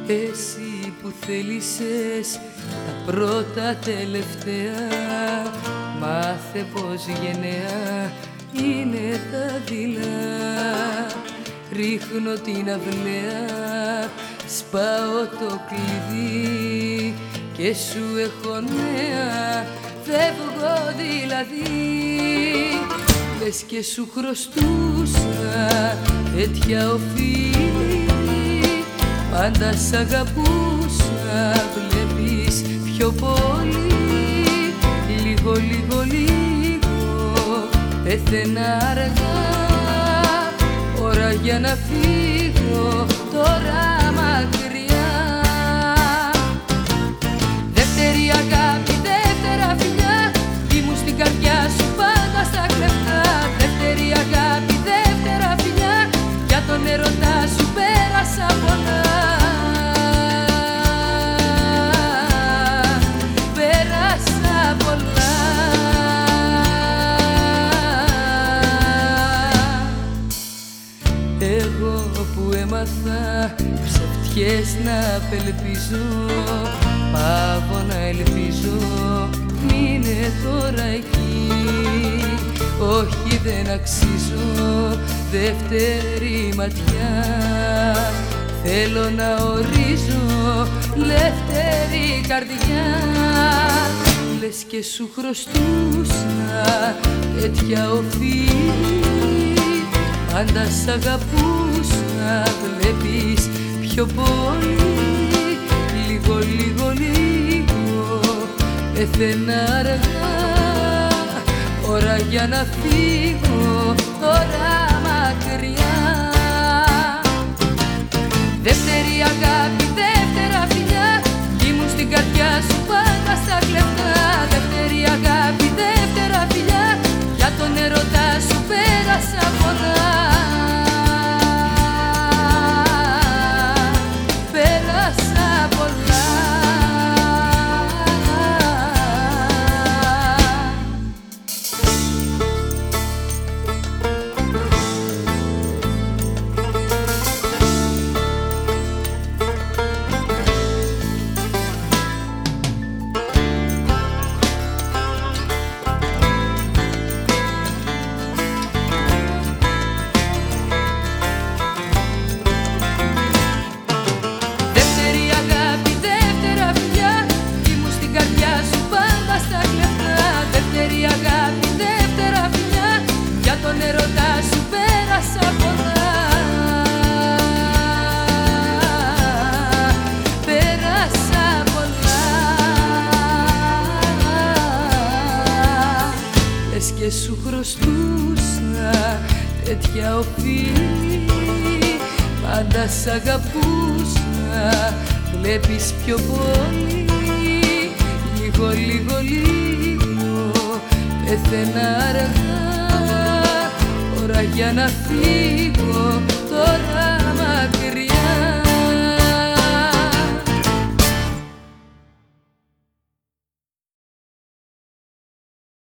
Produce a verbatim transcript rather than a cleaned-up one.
Εσύ που θέλησες τα πρώτα τελευταία, μάθε πως γενναία είναι τα δειλά. Ρίχνω την αυλαία, σπάω το κλειδί και σου έχω νέα, φεύγω δηλαδή. Λες και σου χρωστούσα τέτοια οφείλη, πάντα σ' αγαπούσα, βλέπεις πιο πολύ. Λίγο, λίγο, λίγο, πέθαινα αργά, ώρα για να φύγω τώρα μακριά. Δεύτερη αγάπη, δεύτερα φιλιά, ήμουν στην καρδιά σου πάντα στα κλεφτά. Δεύτερη αγάπη, δεύτερα φιλιά, για τον έρωτά σου πέρασα πολλά. Πέρασα πολλά. Εγώ που έμαθα ψευτιές να απελπίζω, πάω να ελπίζω, μείνε τώρα εκεί. Όχι, δεν αξίζω δεύτερη ματιά, θέλω να ορίζω λεύτερη καρδιά. Λες και σου χρωστούσα τέτοια οφείλη, πάντα σ' αγαπούσα, βλέπεις πιο πολύ. Λίγο, λίγο, λίγο, πέθαινα αργά, ώρα για να φύγω τώρα μακριά. Δεύτερη αγάπη, δεύτερα φιλιά, ήμουν στην καρδιά σου πάντα στα κλεφτά. Δεύτερη αγάπη, δεύτερα φιλιά, για τον έρωτά σου πέρασα πολλά. Πέρασα πολλά. Δεύτερη αγάπη, δεύτερα φιλιά, για τον έρωτά σου πέρασα πολλά. Πέρασα πολλά. Λες και σου χρωστούσα τέτοια οφείλη, πάντα σ' αγαπούσα, βλέπεις πιο πολύ. Λίγο, λίγο, λίγο, πέθαινα αργά, ώρα για να φύγω τώρα μακριά.